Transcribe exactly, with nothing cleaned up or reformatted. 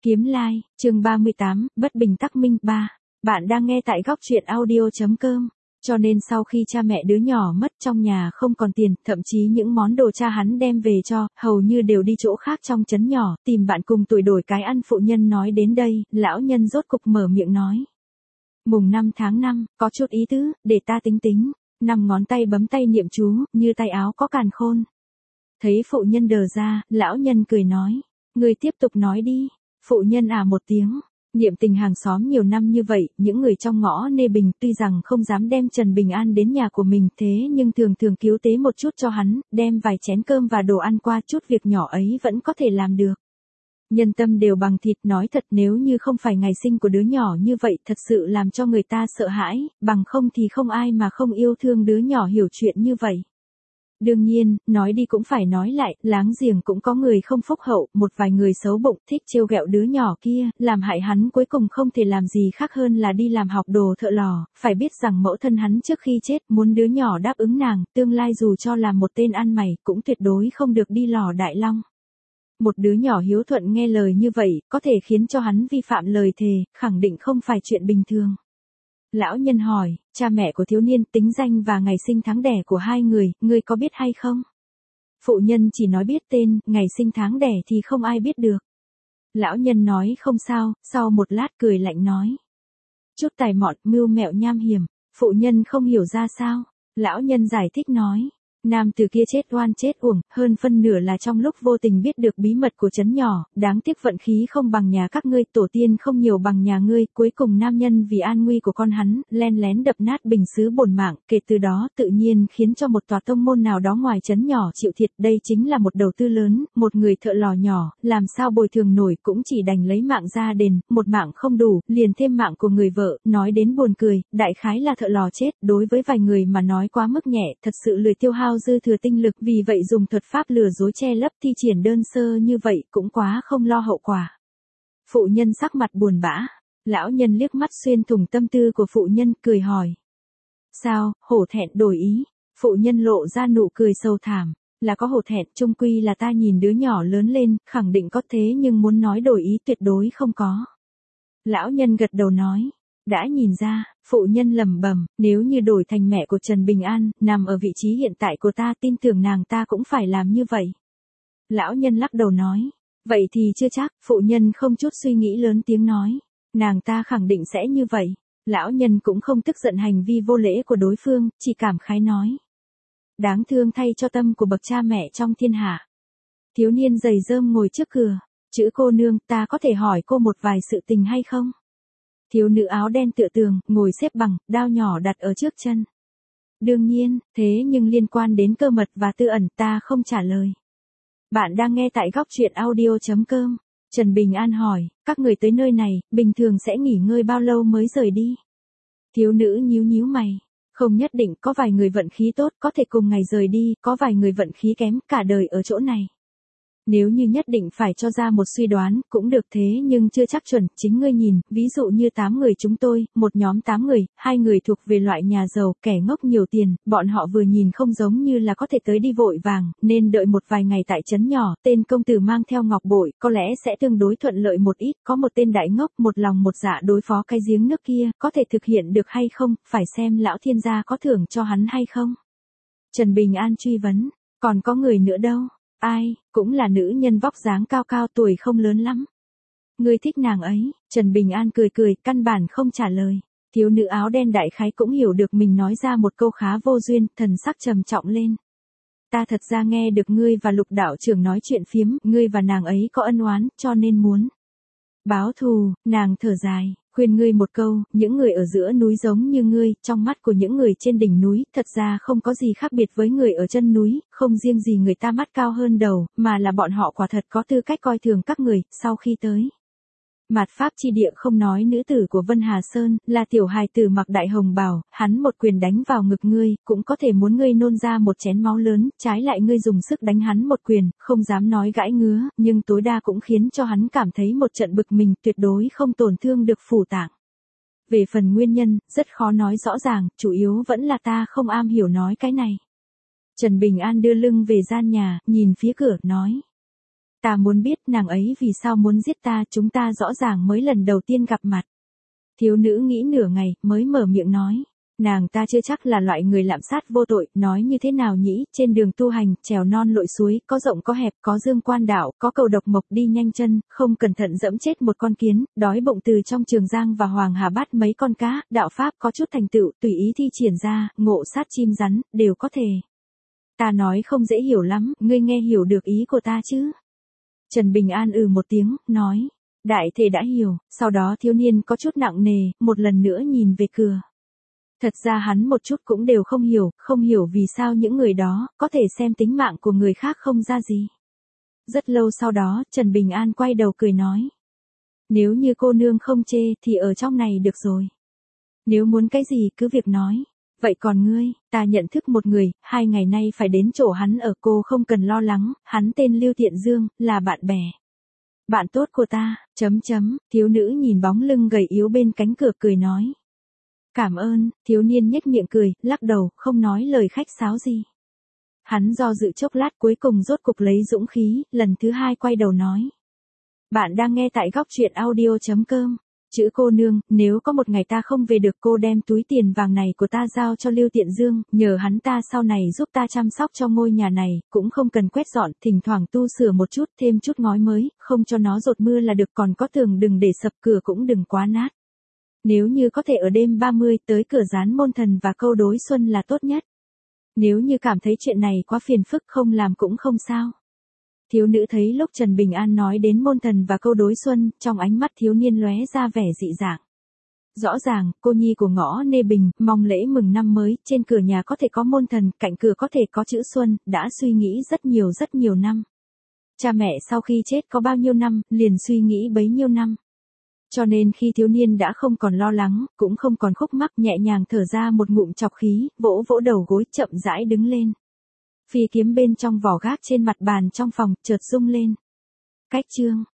Kiếm Lai, chương ba mươi tám, Bất bình tắc minh ba. Bạn đang nghe tại góc truyện audio chấm com. Cho nên sau khi cha mẹ đứa nhỏ mất, trong nhà không còn tiền, thậm chí những món đồ cha hắn đem về cho, hầu như đều đi chỗ khác trong trấn nhỏ, tìm bạn cùng tuổi đổi cái ăn. Phụ nhân nói đến đây, lão nhân rốt cục mở miệng nói. Mùng năm tháng năm, có chút ý tứ, để ta tính tính. Năm ngón tay bấm tay niệm chú, như tay áo có càn khôn. Thấy phụ nhân đờ ra, lão nhân cười nói. Người tiếp tục nói đi. Phụ nhân à một tiếng, niệm tình hàng xóm nhiều năm như vậy, những người trong ngõ Nê Bình tuy rằng không dám đem Trần Bình An đến nhà của mình, thế nhưng thường thường cứu tế một chút cho hắn, đem vài chén cơm và đồ ăn qua, chút việc nhỏ ấy vẫn có thể làm được. Nhân tâm đều bằng thịt, nói thật nếu như không phải ngày sinh của đứa nhỏ như vậy thật sự làm cho người ta sợ hãi, bằng không thì không ai mà không yêu thương đứa nhỏ hiểu chuyện như vậy. Đương nhiên, nói đi cũng phải nói lại, láng giềng cũng có người không phúc hậu, một vài người xấu bụng thích trêu ghẹo đứa nhỏ kia, làm hại hắn cuối cùng không thể làm gì khác hơn là đi làm học đồ thợ lò, phải biết rằng mẫu thân hắn trước khi chết muốn đứa nhỏ đáp ứng nàng, tương lai dù cho là một tên ăn mày, cũng tuyệt đối không được đi lò Đại Long. Một đứa nhỏ hiếu thuận nghe lời như vậy, có thể khiến cho hắn vi phạm lời thề, khẳng định không phải chuyện bình thường. Lão nhân hỏi, cha mẹ của thiếu niên, tính danh và ngày sinh tháng đẻ của hai người, ngươi có biết hay không? Phụ nhân chỉ nói biết tên, ngày sinh tháng đẻ thì không ai biết được. Lão nhân nói không sao, sau một lát cười lạnh nói. Chút tài mọn, mưu mẹo nham hiểm, phụ nhân không hiểu ra sao. Lão nhân giải thích nói. Nam từ kia chết oan chết uổng, hơn phân nửa là trong lúc vô tình biết được bí mật của trấn nhỏ, đáng tiếc vận khí không bằng nhà các ngươi, tổ tiên không nhiều bằng nhà ngươi, cuối cùng nam nhân vì an nguy của con hắn, len lén đập nát bình sứ bổn mạng, kể từ đó tự nhiên khiến cho một tòa tông môn nào đó ngoài trấn nhỏ chịu thiệt, đây chính là một đầu tư lớn, một người thợ lò nhỏ, làm sao bồi thường nổi cũng chỉ đành lấy mạng ra đền, một mạng không đủ, liền thêm mạng của người vợ, nói đến buồn cười, đại khái là thợ lò chết, đối với vài người mà nói quá mức nhẹ, thật sự lười tiêu hao dư thừa tinh lực, vì vậy dùng thuật pháp lừa dối che lấp, thi triển đơn sơ như vậy cũng quá không lo hậu quả. Phụ nhân sắc mặt buồn bã, lão nhân liếc mắt xuyên thủng tâm tư của phụ nhân, cười hỏi. Sao, hổ thẹn đổi ý? Phụ nhân lộ ra nụ cười sâu thảm, là có hổ thẹn, chung quy là ta nhìn đứa nhỏ lớn lên, khẳng định có thế nhưng muốn nói đổi ý tuyệt đối không có. Lão nhân gật đầu nói. Đã nhìn ra, phụ nhân lẩm bẩm, nếu như đổi thành mẹ của Trần Bình An, nằm ở vị trí hiện tại của ta, tin tưởng nàng ta cũng phải làm như vậy. Lão nhân lắc đầu nói, vậy thì chưa chắc. Phụ nhân không chút suy nghĩ lớn tiếng nói, nàng ta khẳng định sẽ như vậy. Lão nhân cũng không tức giận hành vi vô lễ của đối phương, chỉ cảm khái nói. Đáng thương thay cho tâm của bậc cha mẹ trong thiên hạ. Thiếu niên giày rơm ngồi trước cửa, chữ cô nương, ta có thể hỏi cô một vài sự tình hay không? Thiếu nữ áo đen tựa tường, ngồi xếp bằng, đao nhỏ đặt ở trước chân. Đương nhiên, thế nhưng liên quan đến cơ mật và tư ẩn ta không trả lời. Bạn đang nghe tại góc truyện audio chấm com. Trần Bình An hỏi, các người tới nơi này, bình thường sẽ nghỉ ngơi bao lâu mới rời đi? Thiếu nữ nhíu nhíu mày. Không nhất định, có vài người vận khí tốt, có thể cùng ngày rời đi, có vài người vận khí kém, cả đời ở chỗ này. Nếu như nhất định phải cho ra một suy đoán, cũng được thế nhưng chưa chắc chuẩn, chính ngươi nhìn, ví dụ như tám người chúng tôi, một nhóm tám người, hai người thuộc về loại nhà giàu, kẻ ngốc nhiều tiền, bọn họ vừa nhìn không giống như là có thể tới đi vội vàng, nên đợi một vài ngày tại trấn nhỏ, tên công tử mang theo ngọc bội, có lẽ sẽ tương đối thuận lợi một ít, có một tên đại ngốc một lòng một dạ đối phó cái giếng nước kia, có thể thực hiện được hay không, phải xem lão thiên gia có thưởng cho hắn hay không. Trần Bình An truy vấn, còn có người nữa đâu? Ai, cũng là nữ nhân vóc dáng cao cao, tuổi không lớn lắm. Ngươi thích nàng ấy? Trần Bình An cười cười, căn bản không trả lời. Thiếu nữ áo đen đại khái cũng hiểu được mình nói ra một câu khá vô duyên, thần sắc trầm trọng lên. Ta thật ra nghe được ngươi và Lục đạo trưởng nói chuyện phiếm, ngươi và nàng ấy có ân oán, cho nên muốn báo thù. Nàng thở dài, khuyên ngươi một câu, những người ở giữa núi giống như ngươi, trong mắt của những người trên đỉnh núi, thật ra không có gì khác biệt với người ở chân núi, không riêng gì người ta mắt cao hơn đầu, mà là bọn họ quả thật có tư cách coi thường các người, sau khi tới Mạt Pháp chi địa không nói nữ tử của Vân Hà Sơn, là tiểu hài tử mặc đại hồng bào, hắn một quyền đánh vào ngực ngươi, cũng có thể muốn ngươi nôn ra một chén máu lớn, trái lại ngươi dùng sức đánh hắn một quyền, không dám nói gãi ngứa, nhưng tối đa cũng khiến cho hắn cảm thấy một trận bực mình, tuyệt đối không tổn thương được phủ tạng. Về phần nguyên nhân, rất khó nói rõ ràng, chủ yếu vẫn là ta không am hiểu nói cái này. Trần Bình An đưa lưng về gian nhà, nhìn phía cửa, nói. Ta muốn biết nàng ấy vì sao muốn giết ta, chúng ta rõ ràng mới lần đầu tiên gặp mặt. Thiếu nữ nghĩ nửa ngày, mới mở miệng nói. Nàng ta chưa chắc là loại người lạm sát vô tội, nói như thế nào nhỉ, trên đường tu hành, trèo non lội suối, có rộng có hẹp, có dương quan đảo, có cầu độc mộc đi nhanh chân, không cẩn thận dẫm chết một con kiến, đói bụng từ trong Trường Giang và Hoàng Hà bắt mấy con cá, đạo pháp có chút thành tựu, tùy ý thi triển ra, ngộ sát chim rắn, đều có thể. Ta nói không dễ hiểu lắm, ngươi nghe hiểu được ý của ta chứ? Trần Bình An ừ một tiếng, nói. Đại thể đã hiểu, sau đó thiếu niên có chút nặng nề, một lần nữa nhìn về cửa. Thật ra hắn một chút cũng đều không hiểu, không hiểu vì sao những người đó, có thể xem tính mạng của người khác không ra gì. Rất lâu sau đó, Trần Bình An quay đầu cười nói. Nếu như cô nương không chê, thì ở trong này được rồi. Nếu muốn cái gì cứ việc nói. Vậy còn ngươi, ta nhận thức một người, hai ngày nay phải đến chỗ hắn ở, cô không cần lo lắng, hắn tên Lưu Thiện Dương, là bạn bè. Bạn tốt của ta, chấm chấm, thiếu nữ nhìn bóng lưng gầy yếu bên cánh cửa cười nói. Cảm ơn, thiếu niên nhếch miệng cười, lắc đầu, không nói lời khách sáo gì. Hắn do dự chốc lát cuối cùng rốt cục lấy dũng khí, lần thứ hai quay đầu nói. Bạn đang nghe tại góc truyện audio chấm com. Chữ cô nương, nếu có một ngày ta không về được, cô đem túi tiền vàng này của ta giao cho Lưu Tiện Dương, nhờ hắn ta sau này giúp ta chăm sóc cho ngôi nhà này, cũng không cần quét dọn, thỉnh thoảng tu sửa một chút, thêm chút ngói mới, không cho nó dột mưa là được, còn có tường đừng để sập, cửa cũng đừng quá nát. Nếu như có thể ở đêm ba mươi tới cửa dán môn thần và câu đối xuân là tốt nhất. Nếu như cảm thấy chuyện này quá phiền phức không làm cũng không sao. Thiếu nữ thấy lúc Trần Bình An nói đến môn thần và câu đối xuân, trong ánh mắt thiếu niên lóe ra vẻ dị dạng. Rõ ràng, cô nhi của ngõ Nê Bình, mong lễ mừng năm mới, trên cửa nhà có thể có môn thần, cạnh cửa có thể có chữ xuân, đã suy nghĩ rất nhiều rất nhiều năm. Cha mẹ sau khi chết có bao nhiêu năm, liền suy nghĩ bấy nhiêu năm. Cho nên khi thiếu niên đã không còn lo lắng, cũng không còn khúc mắc, nhẹ nhàng thở ra một ngụm chọc khí, vỗ vỗ đầu gối, chậm rãi đứng lên. Phi kiếm bên trong vỏ gác trên mặt bàn trong phòng, chợt rung lên. Cách chương.